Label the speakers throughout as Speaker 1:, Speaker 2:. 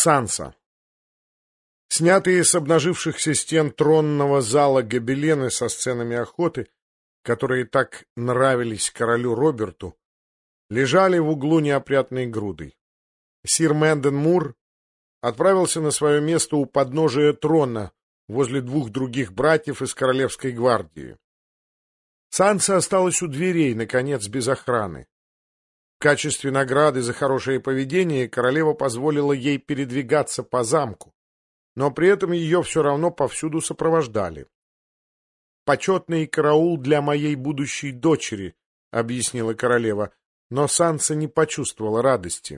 Speaker 1: Санса. Снятые с обнажившихся стен тронного зала гобелены со сценами охоты, которые так нравились королю Роберту, лежали в углу неопрятной грудой. Сир Мэнден Мур отправился на свое место у подножия трона возле двух других братьев из Королевской гвардии. Санса осталась у дверей, наконец, без охраны. В качестве награды за хорошее поведение королева позволила ей передвигаться по замку, но при этом ее все равно повсюду сопровождали. «Почетный караул для моей будущей дочери», — объяснила королева, но Санса не почувствовала радости.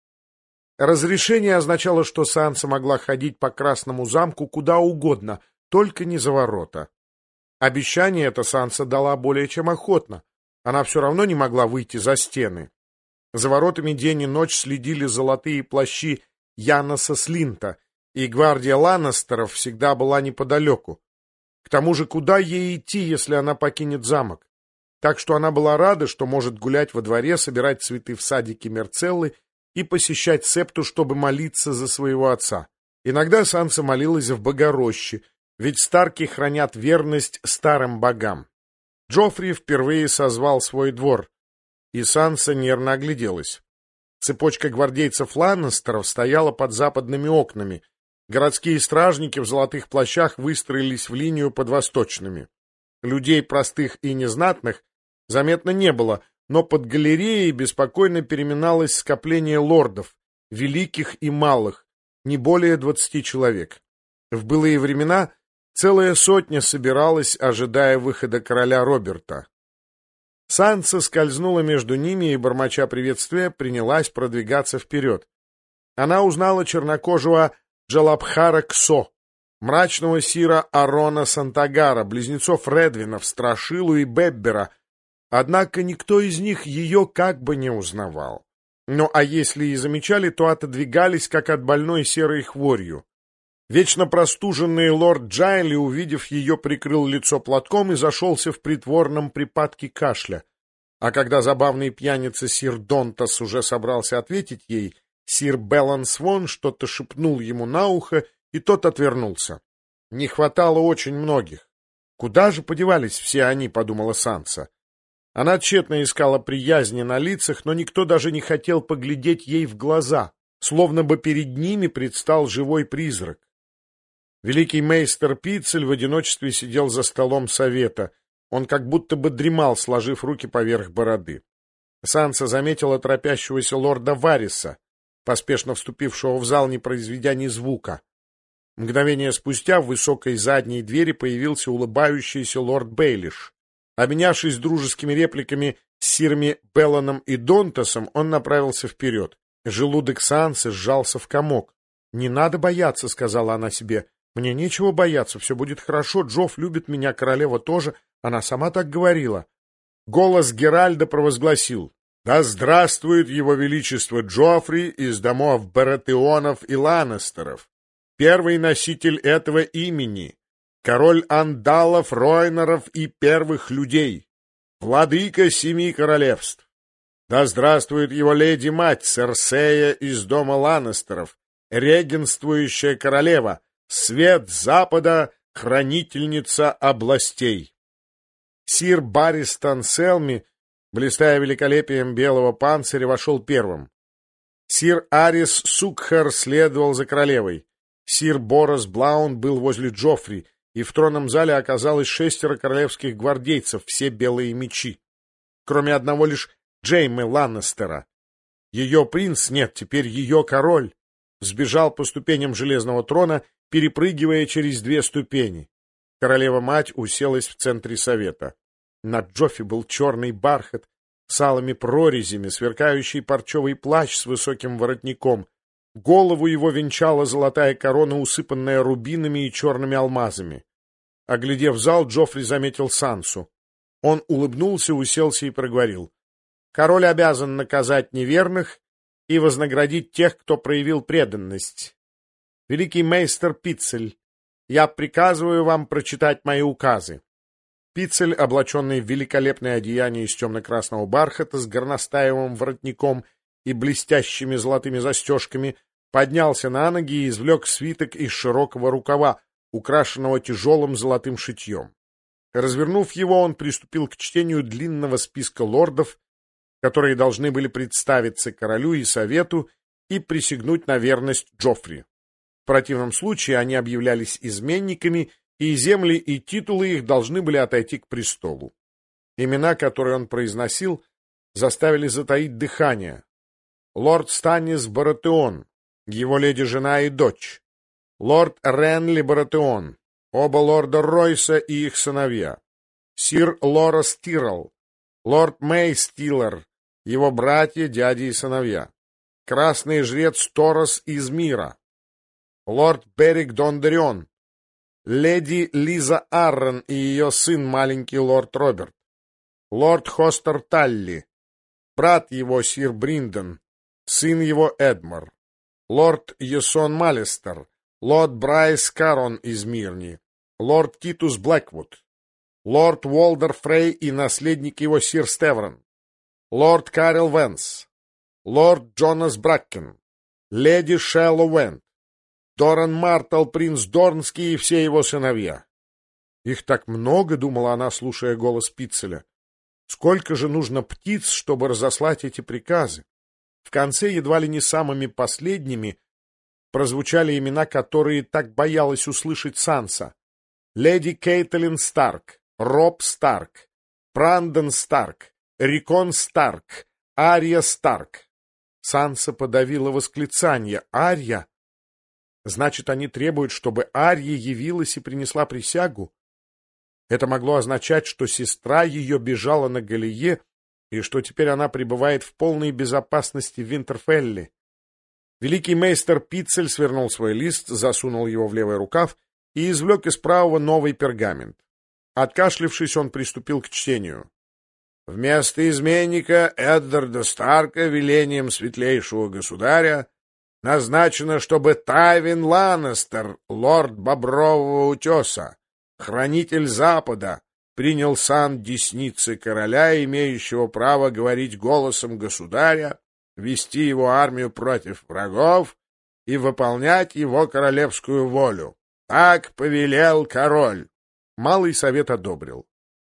Speaker 1: Разрешение означало, что Санса могла ходить по Красному замку куда угодно, только не за ворота. Обещание это Санса дала более чем охотно. Она все равно не могла выйти за стены. За воротами день и ночь следили золотые плащи Яноса Слинта, и гвардия Ланнестеров всегда была неподалеку. К тому же, куда ей идти, если она покинет замок? Так что она была рада, что может гулять во дворе, собирать цветы в садике Мерцеллы и посещать септу, чтобы молиться за своего отца. Иногда Санса молилась в Богороще, ведь Старки хранят верность старым богам. Джоффри впервые созвал свой двор, и Санса нервно огляделась. Цепочка гвардейцев Ланнестеров стояла под западными окнами. Городские стражники в золотых плащах выстроились в линию под восточными. Людей простых и незнатных заметно не было, но под галереей беспокойно переминалось скопление лордов, великих и малых, не более 20 человек. В былые времена целая сотня собиралась, ожидая выхода короля Роберта. Санса скользнула между ними и, бормоча приветствия, принялась продвигаться вперед. Она узнала чернокожего Джалабхара Ксо, мрачного сира Арона Сантагара, близнецов Редвинов, Страшилу и Беббера, однако никто из них ее как бы не узнавал. Ну а если и замечали, то отодвигались, как от больной серой хворью. Вечно простуженный лорд Джайли, увидев ее, прикрыл лицо платком и зашелся в притворном припадке кашля. А когда забавный пьяница сир Донтас уже собрался ответить ей, сир Беллан Свон что-то шепнул ему на ухо, и тот отвернулся. Не хватало очень многих. Куда же подевались все они, подумала Санса. Она тщетно искала приязни на лицах, но никто даже не хотел поглядеть ей в глаза, словно бы перед ними предстал живой призрак. Великий мейстер Пиццель в одиночестве сидел за столом совета. Он как будто бы дремал, сложив руки поверх бороды. Санса заметила торопящегося лорда Вариса, поспешно вступившего в зал, не произведя ни звука. Мгновение спустя в высокой задней двери появился улыбающийся лорд Бейлиш. Обменявшись дружескими репликами с сирами Белланом и Донтасом, он направился вперед. Желудок Сансы сжался в комок. «Не надо бояться», — сказала она себе. «Мне нечего бояться, все будет хорошо, Джофф любит меня, королева тоже, она сама так говорила». Голос Геральда провозгласил: «Да здравствует его величество Джоффри из домов Баратеонов и Ланнестеров, первый носитель этого имени, король Андалов, Ройнеров и первых людей, владыка 7 королевств. Да здравствует его леди-мать Серсея из дома Ланнестеров, регенствующая королева, свет запада, хранительница областей». Сир Барристон Селми, блистая великолепием белого панциря, вошел первым. Сир Арис Сукхер следовал за королевой. Сир Борос Блаун был возле Джоффри, и в тронном зале оказалось 6 королевских гвардейцев, все белые мечи. Кроме одного лишь Джеймы Ланнестера. Ее принц, нет, теперь ее король, сбежал по ступеням железного трона, перепрыгивая через 2 ступени. Королева-мать уселась в центре совета. На Джоффи был черный бархат с алыми прорезями, сверкающий парчевый плащ с высоким воротником. Голову его венчала золотая корона, усыпанная рубинами и черными алмазами. Оглядев зал, Джоффри заметил Сансу. Он улыбнулся, уселся и проговорил: «Король обязан наказать неверных и вознаградить тех, кто проявил преданность. Великий мейстер Пиццель, я приказываю вам прочитать мои указы». Пиццель, облаченный в великолепное одеяние из темно-красного бархата с горностаевым воротником и блестящими золотыми застежками, поднялся на ноги и извлек свиток из широкого рукава, украшенного тяжелым золотым шитьем. Развернув его, он приступил к чтению длинного списка лордов, которые должны были представиться королю и совету и присягнуть на верность Джоффри. В противном случае они объявлялись изменниками, и земли и титулы их должны были отойти к престолу. Имена, которые он произносил, заставили затаить дыхание. Лорд Станнис Баратеон, его леди-жена и дочь. Лорд Ренли Баратеон, оба лорда Ройса и их сыновья. Сир Лорас Тиррелл, лорд Мэй Стиллер, его братья, дяди и сыновья. Красный жрец Торос из Мира. Лорд Берик Дондерион, леди Лиза Аррен и ее сын, маленький лорд Роберт. Лорд Хостер Талли, брат его сир Бринден, сын его Эдмар. Лорд Йесон Малистер, лорд Брайс Карон из Мирни, лорд Титус Блэквуд, лорд Уолдер Фрей и наследник его сир Стеврон, лорд Карел Венс, лорд Джонас Бракен, леди Шелло Уэнт, Доран Мартел, принц Дорнский и все его сыновья. Их так много, думала она, слушая голос Пиццеля. Сколько же нужно птиц, чтобы разослать эти приказы? В конце, едва ли не самыми последними, прозвучали имена, которые так боялась услышать Санса. Леди Кейтлин Старк, Роб Старк, Брандон Старк, Рикон Старк, Ария Старк. Санса подавила восклицание. Ария? Значит, они требуют, чтобы Ария явилась и принесла присягу? Это могло означать, что сестра ее бежала на галее, и что теперь она пребывает в полной безопасности в Винтерфелле. Великий мейстер Пиццель свернул свой лист, засунул его в левый рукав и извлек из правого новый пергамент. Откашлившись, он приступил к чтению. Вместо изменника Эддарда Старка велением светлейшего государя назначено, чтобы Тайвин Ланнестер, лорд Бобрового утеса, хранитель Запада, принял сан десницы короля, имеющего право говорить голосом государя, вести его армию против врагов и выполнять его королевскую волю. Так повелел король. Малый совет одобрил.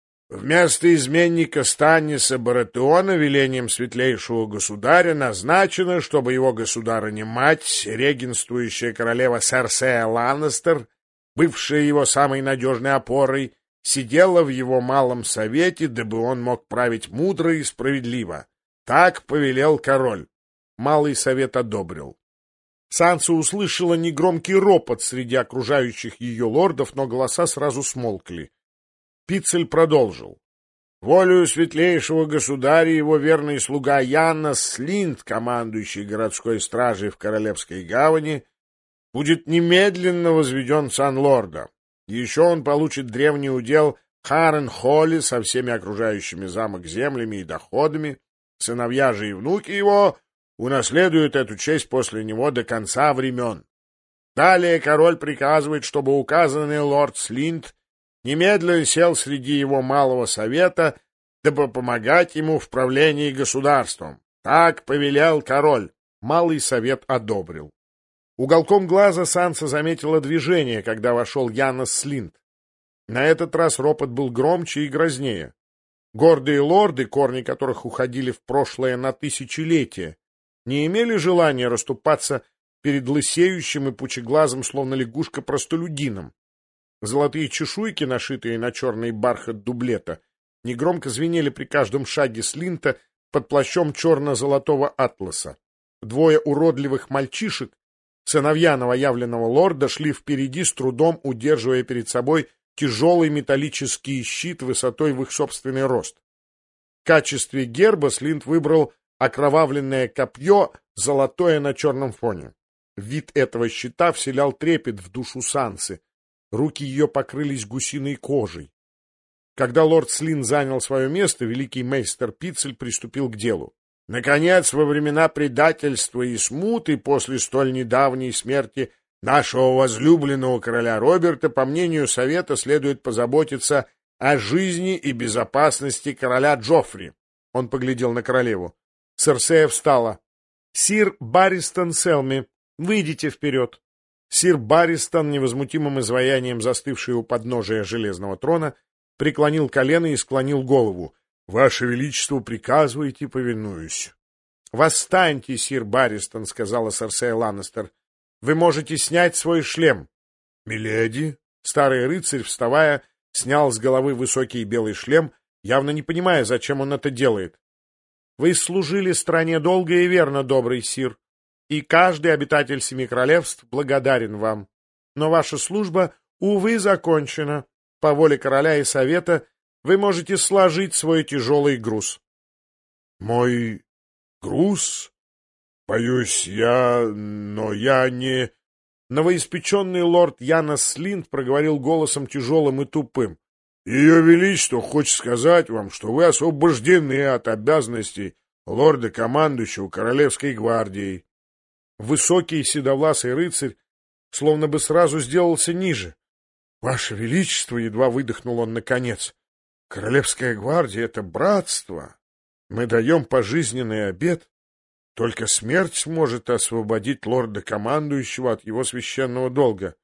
Speaker 1: Вместо изменника Станниса Баратеона велением светлейшего государя назначено, чтобы его государыня-мать, регенствующая королева Серсея Ланнестер, бывшая его самой надежной опорой, сидела в его малом совете, дабы он мог править мудро и справедливо. Так повелел король. Малый совет одобрил. Санса услышала негромкий ропот среди окружающих ее лордов, но голоса сразу смолкли. Пиццель продолжил. Волею светлейшего государя его верный слуга Яннас Слинд, командующий городской стражей в Королевской гавани, будет немедленно возведен сан лорда. Еще он получит древний удел Харен-Холли со всеми окружающими замок землями и доходами. Сыновья же и внуки его унаследуют эту честь после него до конца времен. Далее король приказывает, чтобы указанный лорд Слинд немедленно сел среди его малого совета, дабы помогать ему в правлении государством. Так повелел король. Малый совет одобрил. Уголком глаза Санса заметила движение, когда вошел Яннас Слинд. На этот раз ропот был громче и грознее. Гордые лорды, корни которых уходили в прошлое на тысячелетия, не имели желания расступаться перед лысеющим и пучеглазым, словно лягушка, простолюдином. Золотые чешуйки, нашитые на черный бархат дублета, негромко звенели при каждом шаге Слинта под плащом черно-золотого атласа. Двое уродливых мальчишек, сыновья новоявленного лорда, шли впереди, с трудом удерживая перед собой тяжелый металлический щит высотой в их собственный рост. В качестве герба Слинд выбрал окровавленное копье, золотое на черном фоне. Вид этого щита вселял трепет в душу Сансы. Руки ее покрылись гусиной кожей. Когда лорд Слинд занял свое место, великий мейстер Пиццель приступил к делу. Наконец, во времена предательства и смуты, после столь недавней смерти нашего возлюбленного короля Роберта, по мнению совета, следует позаботиться о жизни и безопасности короля Джоффри. Он поглядел на королеву. Серсея встала. — Сир Барристон Селми, Выйдите вперед. Сир Барристон, невозмутимым изваянием застывший у подножия железного трона, преклонил колено и склонил голову. — Ваше Величество, приказывайте, повинуюсь. — Восстаньте, сир Барристон, — сказала Серсея Ланнистер. — Вы можете снять свой шлем. — Миледи. Старый рыцарь, вставая, снял с головы высокий белый шлем, явно не понимая, зачем он это делает. — Вы служили стране долго и верно, добрый сир, и каждый обитатель Семи Королевств благодарен вам. Но ваша служба, увы, закончена. По воле короля и совета вы можете сложить свой тяжелый груз. — Мой груз? Боюсь, но я не... Новоиспеченный лорд Янос Слинд проговорил голосом тяжелым и тупым. — Ее Величество хочет сказать вам, что вы освобождены от обязанностей лорда-командующего Королевской гвардией. Высокий седовласый рыцарь словно бы сразу сделался ниже. — Ваше Величество, — едва выдохнул он наконец, — Королевская гвардия — это братство. Мы даем пожизненный обет. Только смерть может освободить лорда-командующего от его священного долга.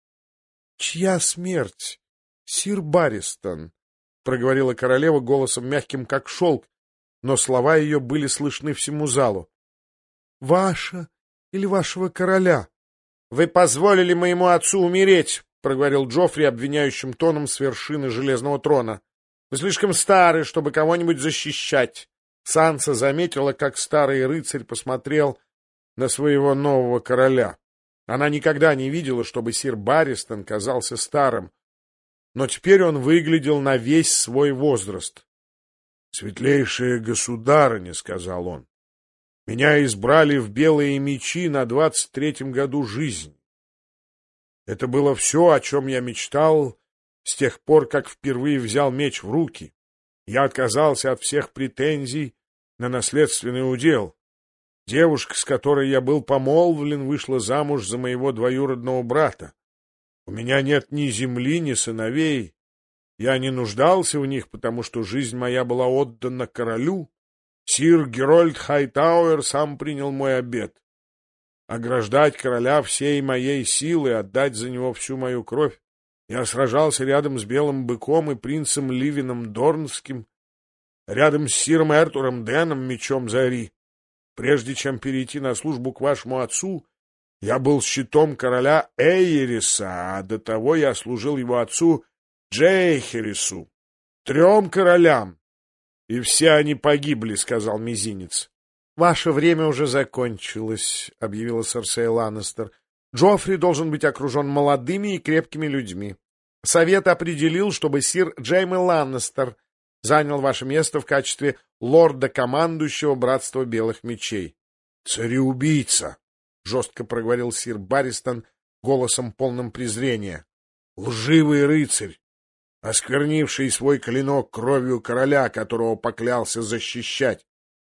Speaker 1: — Чья смерть? Сир Барристон, — проговорила королева голосом мягким, как шелк, но слова ее были слышны всему залу. — Ваша или вашего короля? — Вы позволили моему отцу умереть, — проговорил Джоффри обвиняющим тоном с вершины железного трона. — Вы слишком стары, чтобы кого-нибудь защищать. Санса заметила, как старый рыцарь посмотрел на своего нового короля. Она никогда не видела, чтобы сир Барристон казался старым, но теперь он выглядел на весь свой возраст. — Светлейшая государыня, — сказал он, — меня избрали в белые мечи на 23-м году жизни. Это было все, о чем я мечтал с тех пор, как впервые взял меч в руки. Я отказался от всех претензий на наследственный удел. Девушка, с которой я был помолвлен, вышла замуж за моего двоюродного брата. У меня нет ни земли, ни сыновей. Я не нуждался в них, потому что жизнь моя была отдана королю. Сир Герольд Хайтауэр сам принял мой обет. Ограждать короля всей моей силы, отдать за него всю мою кровь. Я сражался рядом с Белым Быком и принцем Ливином Дорнским, рядом с сиром Эртуром Деном, мечом Зари. Прежде чем перейти на службу к вашему отцу, я был щитом короля Эйериса, а до того я служил его отцу Джейхерису, 3 королям. И все они погибли, — сказал Мизинец. — Ваше время уже закончилось, — объявила Серсея Ланнистер. Джоффри должен быть окружен молодыми и крепкими людьми. Совет определил, чтобы сир Джейме Ланнистер занял ваше место в качестве лорда-командующего Братства Белых Мечей. — Цареубийца! — жестко проговорил сир Барристон голосом полным презрения. — Лживый рыцарь, осквернивший свой клинок кровью короля, которого поклялся защищать.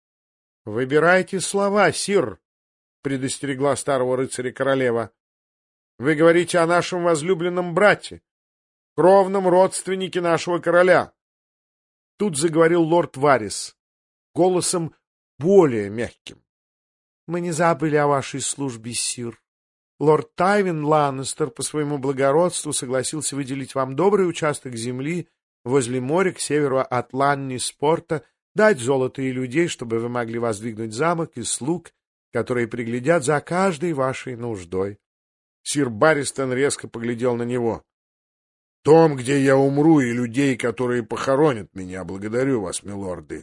Speaker 1: — Выбирайте слова, сир, — предостерегла старого рыцаря королева. — Вы говорите о нашем возлюбленном брате, кровном родственнике нашего короля. Тут заговорил лорд Варрис, голосом более мягким. — Мы не забыли о вашей службе, сир. Лорд Тайвин Ланнистер по своему благородству согласился выделить вам добрый участок земли возле моря к северу от Ланниспорта, дать золото и людей, чтобы вы могли воздвигнуть замок и слуг, которые приглядят за каждой вашей нуждой. Сир Барристон резко поглядел на него. — Том, где я умру, и людей, которые похоронят меня, благодарю вас, милорды.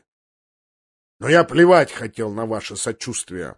Speaker 1: Но я плевать хотел на ваше сочувствие.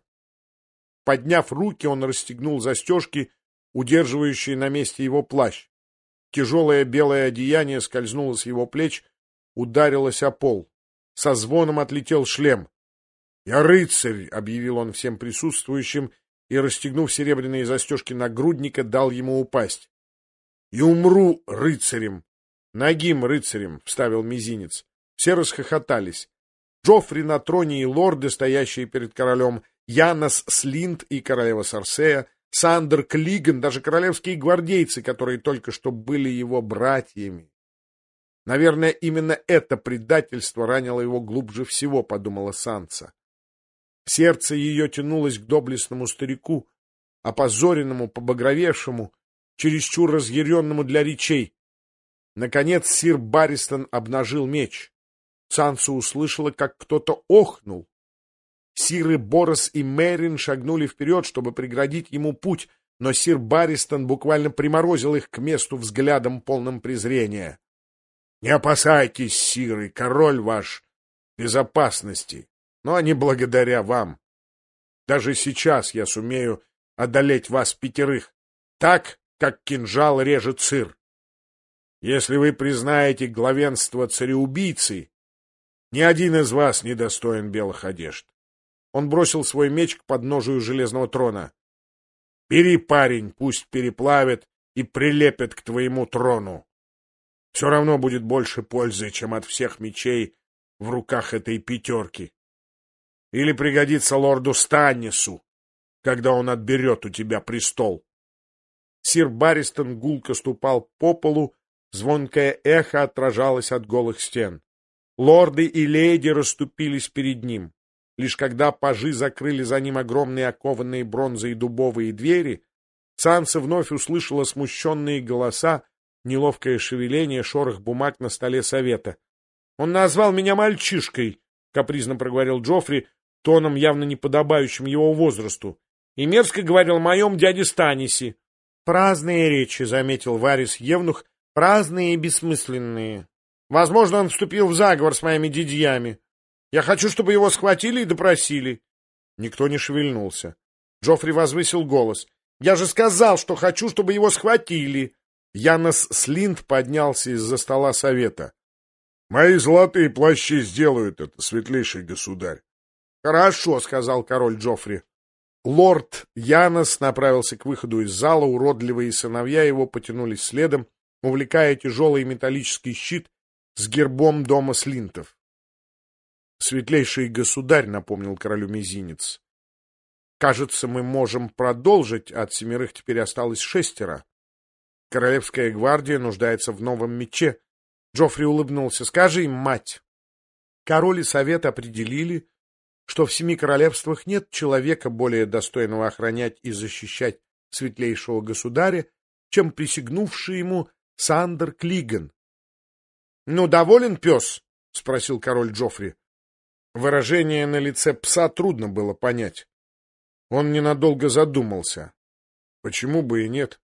Speaker 1: Подняв руки, он расстегнул застежки, удерживающие на месте его плащ. Тяжелое белое одеяние скользнуло с его плеч, ударилось о пол. Со звоном отлетел шлем. — Я рыцарь, — объявил он всем присутствующим, и, расстегнув серебряные застежки нагрудника, дал ему упасть. — И умру рыцарем. — Нагим рыцарем, — вставил Мизинец. Все расхохотались. Джоффри на троне и лорды, стоящие перед королем, Янос Слинд и королева Серсея, Сандер Клиган, даже королевские гвардейцы, которые только что были его братьями. Наверное, именно это предательство ранило его глубже всего, — подумала Санса. Сердце ее тянулось к доблестному старику, опозоренному, побагровевшему, чересчур разъяренному для речей. Наконец сир Барристон обнажил меч. Санса услышала, как кто-то охнул. Сиры Борос и Мерин шагнули вперед, чтобы преградить ему путь, но сир Барристон буквально приморозил их к месту взглядом, полным презрения. — Не опасайтесь, сиры, король ваш в безопасности, но не благодаря вам. Даже сейчас я сумею одолеть вас 5, так, как кинжал режет сыр. Если вы признаете главенство цареубийцы, ни один из вас не достоин белых одежд. Он бросил свой меч к подножию железного трона. — Бери, парень, пусть переплавят и прилепят к твоему трону. Все равно будет больше пользы, чем от всех мечей в руках этой 5. Или пригодится лорду Станнису, когда он отберет у тебя престол. Сир Барристон гулко ступал по полу, звонкое эхо отражалось от голых стен. Лорды и леди расступились перед ним. Лишь когда пажи закрыли за ним огромные окованные бронзой дубовые двери, Санса вновь услышала смущенные голоса, неловкое шевеление, шорох бумаг на столе совета. — Он назвал меня мальчишкой, — капризно проговорил Джоффри, тоном явно неподобающим его возрасту, и мерзко говорил о моем дяде Станисе. — Праздные речи, — заметил Варис Евнух, — праздные и бессмысленные. Возможно, он вступил в заговор с моими дядьями. Я хочу, чтобы его схватили и допросили. Никто не шевельнулся. Джоффри возвысил голос. — Я же сказал, что хочу, чтобы его схватили. Янос Слинд поднялся из-за стола совета. — Мои золотые плащи сделают это, светлейший государь. — Хорошо, — сказал король Джоффри. Лорд Янос направился к выходу из зала, уродливые сыновья его потянулись следом, увлекая тяжелый металлический щит с гербом дома Слинтов. — Светлейший государь, — напомнил королю мизинец. — Кажется, мы можем продолжить, от 7 теперь осталось 6. Королевская гвардия нуждается в новом мече. Джоффри улыбнулся. — Скажи им, мать. Король и совет определили, что в 7 королевствах нет человека, более достойного охранять и защищать светлейшего государя, чем присягнувший ему Сандер Клиган. — Ну, доволен пес? — спросил король Джоффри. Выражение на лице пса трудно было понять. Он ненадолго задумался. Почему бы и нет?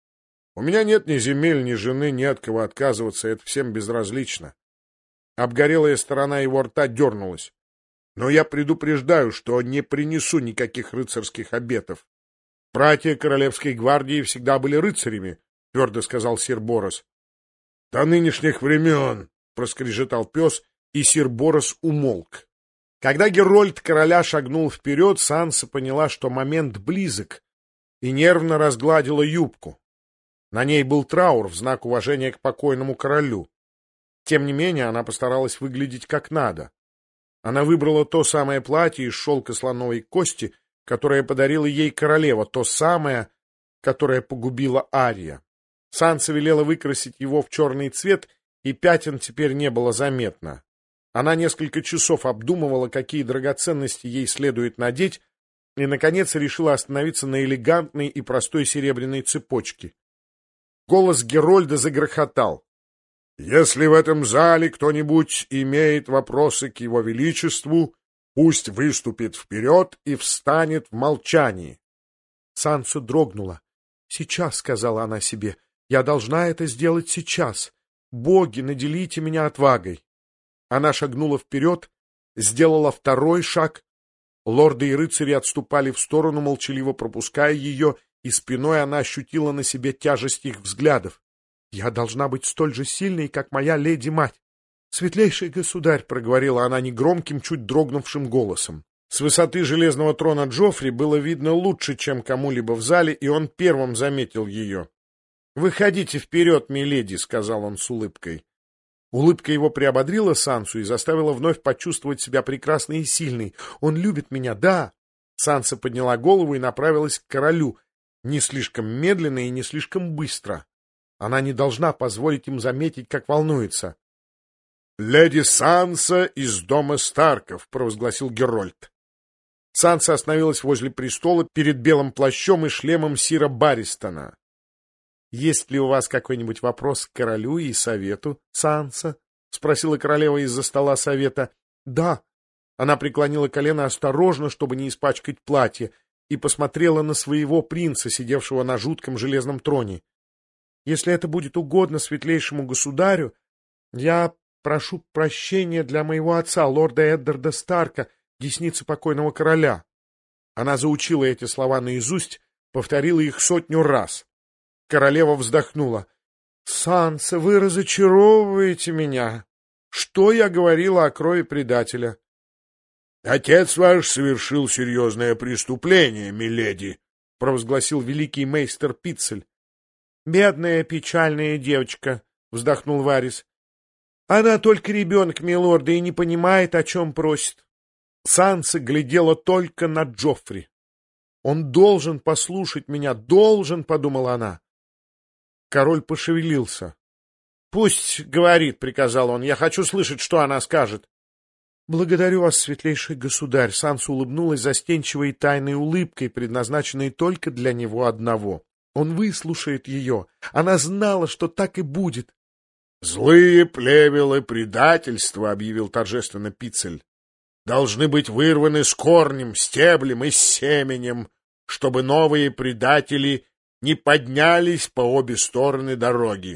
Speaker 1: У меня нет ни земель, ни жены, ни от кого отказываться, это всем безразлично. Обгорелая сторона его рта дернулась. Но я предупреждаю, что не принесу никаких рыцарских обетов. Братья Королевской гвардии всегда были рыцарями, твердо сказал сир Борос. До нынешних времен, проскрежетал пес, и сир Борос умолк. Когда Герольд короля шагнул вперед, Санса поняла, что момент близок, и нервно разгладила юбку. На ней был траур в знак уважения к покойному королю. Тем не менее, она постаралась выглядеть как надо. Она выбрала то самое платье из шелка слоновой кости, которое подарила ей королева, то самое, которое погубила Ария. Санса велела выкрасить его в черный цвет, и пятен теперь не было заметно. Она несколько часов обдумывала, какие драгоценности ей следует надеть, и, наконец, решила остановиться на элегантной и простой серебряной цепочке. Голос Герольда загрохотал. — Если в этом зале кто-нибудь имеет вопросы к его величеству, пусть выступит вперед и встанет в молчании. Санса дрогнула. — Сейчас, — сказала она себе, — я должна это сделать сейчас. Боги, наделите меня отвагой. Она шагнула вперед, сделала второй шаг. Лорды и рыцари отступали в сторону, молчаливо пропуская ее, и спиной она ощутила на себе тяжесть их взглядов. «Я должна быть столь же сильной, как моя леди-мать!» «Светлейший государь!» — проговорила она негромким, чуть дрогнувшим голосом. С высоты железного трона Джоффри было видно лучше, чем кому-либо в зале, и он первым заметил ее. «Выходите вперед, миледи!» — сказал он с улыбкой. Улыбка его приободрила Сансу и заставила вновь почувствовать себя прекрасной и сильной. «Он любит меня, да!» Санса подняла голову и направилась к королю, не слишком медленно и не слишком быстро. Она не должна позволить им заметить, как волнуется. — Леди Санса из дома Старков, — провозгласил Герольд. Санса остановилась возле престола перед белым плащом и шлемом сира Барристона. — Есть ли у вас какой-нибудь вопрос к королю и совету, Санса? — спросила королева из-за стола совета. — Да. Она преклонила колено осторожно, чтобы не испачкать платье, и посмотрела на своего принца, сидевшего на жутком железном троне. — Если это будет угодно светлейшему государю, я прошу прощения для моего отца, лорда Эддарда Старка, десницы покойного короля. Она заучила эти слова наизусть, повторила их 100 раз. Королева вздохнула. — Санса, вы разочаровываете меня. Что я говорила о крови предателя? — Отец ваш совершил серьезное преступление, миледи, — провозгласил великий мейстер Пиццель. — Бедная печальная девочка, — вздохнул Варис. — Она только ребенок, милорда, и не понимает, о чем просит. Санса глядела только на Джоффри. «Он должен послушать меня, должен», — подумала она. Король пошевелился. «Пусть говорит», — приказал он, — «я хочу слышать, что она скажет». «Благодарю вас, светлейший государь», — Санса улыбнулась застенчивой и тайной улыбкой, предназначенной только для него одного. Он выслушает ее. Она знала, что так и будет. «Злые плевелы предательства», — объявил торжественно Пиццель, — «должны быть вырваны с корнем, стеблем и семенем, чтобы новые предатели не поднялись по обе стороны дороги».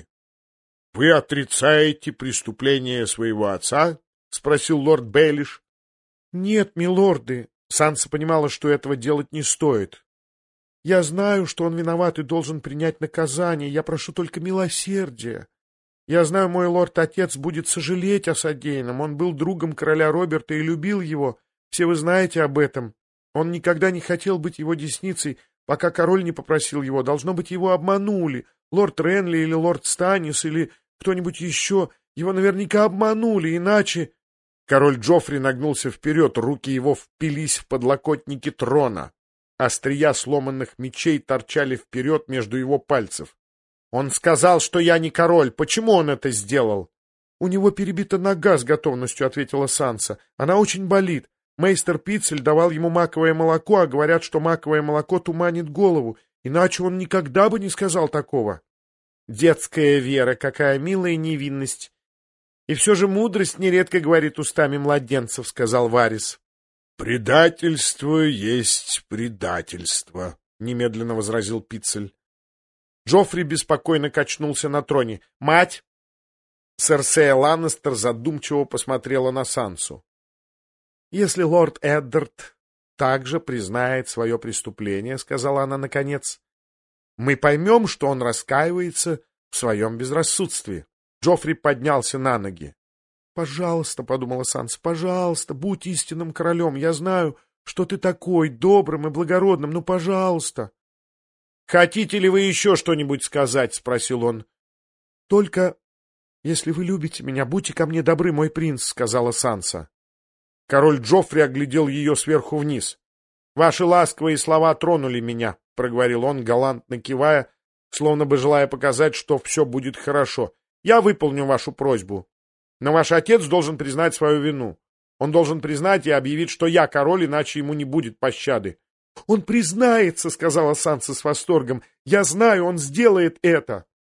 Speaker 1: «Вы отрицаете преступление своего отца?» — спросил лорд Бейлиш. — Нет, милорды. Санса понимала, что этого делать не стоит. Я знаю, что он виноват и должен принять наказание. Я прошу только милосердия. Я знаю, мой лорд-отец будет сожалеть о содеянном. Он был другом короля Роберта и любил его. Все вы знаете об этом. Он никогда не хотел быть его десницей, пока король не попросил его. Должно быть, его обманули. Лорд Ренли или лорд Станис или кто-нибудь еще. Его наверняка обманули, иначе... Король Джоффри нагнулся вперед, руки его впились в подлокотники трона. Острия сломанных мечей торчали вперед между его пальцев. «Он сказал, что я не король. Почему он это сделал?» «У него перебита нога с готовностью», — ответила Санса. «Она очень болит. Мейстер Пиццель давал ему маковое молоко, а говорят, что маковое молоко туманит голову. Иначе он никогда бы не сказал такого». «Детская вера, какая милая невинность! И все же мудрость нередко говорит устами младенцев», — сказал Варис. «Предательство есть предательство», — немедленно возразил Пиццель. Джоффри беспокойно качнулся на троне. «Мать!» Серсея Ланнистер задумчиво посмотрела на Сансу. «Если лорд Эддард также признает свое преступление, — сказала она наконец, — мы поймем, что он раскаивается в своем безрассудстве». Джоффри поднялся на ноги. «Пожалуйста, — подумала Санса, — пожалуйста, будь истинным королем. Я знаю, что ты такой, добрым и благородным, но пожалуйста». «Хотите ли вы еще что-нибудь сказать?» — спросил он. «Только, если вы любите меня, будьте ко мне добры, мой принц», — сказала Санса. Король Джоффри оглядел ее сверху вниз. «Ваши ласковые слова тронули меня», — проговорил он, галантно кивая, словно бы желая показать, что все будет хорошо. «Я выполню вашу просьбу. Но ваш отец должен признать свою вину. Он должен признать и объявить, что я король, иначе ему не будет пощады». «Он признается», — сказала Санса с восторгом. «Я знаю, он сделает это».